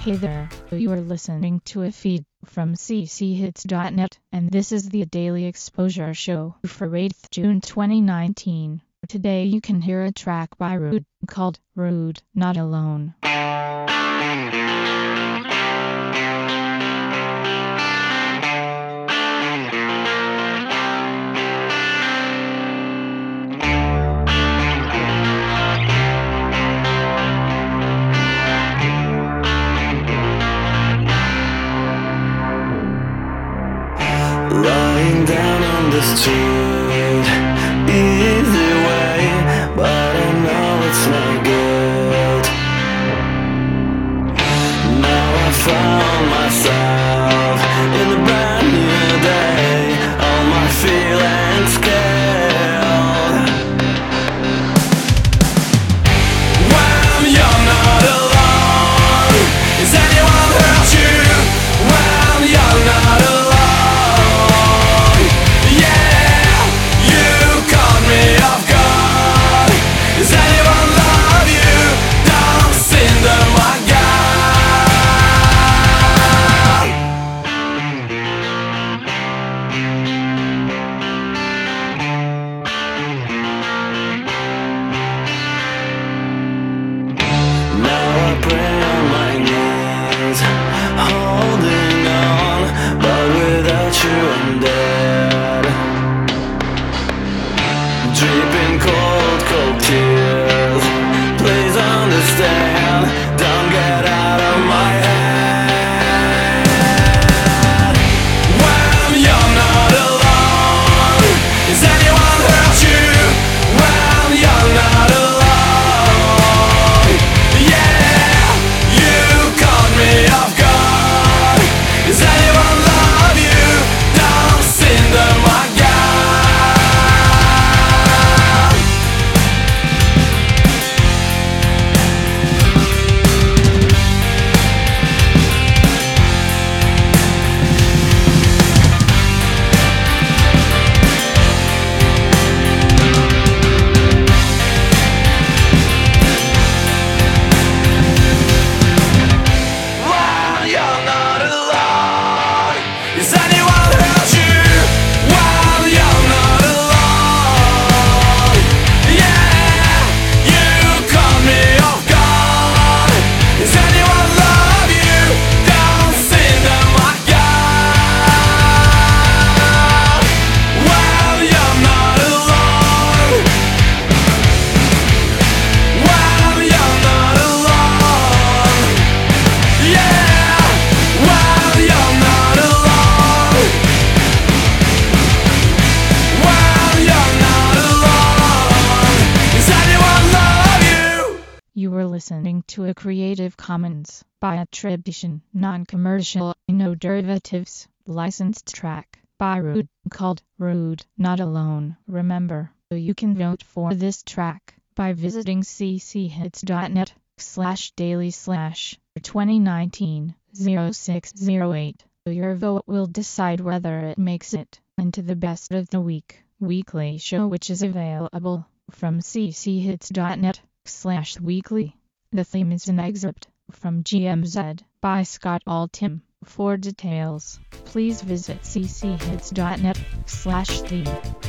Hey there, you are listening to a feed from cchits.net, and this is the Daily Exposure Show for 8th June 2019. Today you can hear a track by Rude called Rude, Not Alone. Lying down on the street, easy way, but I know it's not good. Now I found myself in a brand new day, all my feelings killed. When you're not alone, is anyone hurt you? When you're not alone, dripping cold, cold tears. Please understand, don't get out of my head. When you're not alone, is anyone hurt you? When you're not alone, yeah, you caught me off guard. Is anyone love you? Don't send them my God. You were listening to a Creative Commons by attribution, non-commercial, no derivatives, licensed track by Rude called Rude, Not Alone. Remember, you can vote for this track by visiting cchits.net/daily/2019-0608. Your vote will decide whether it makes it into the best of the week weekly show, which is available from cchits.net/weekly. The theme is an excerpt from GMZ by Scott Altham. For details, please visit cchits.net/theme.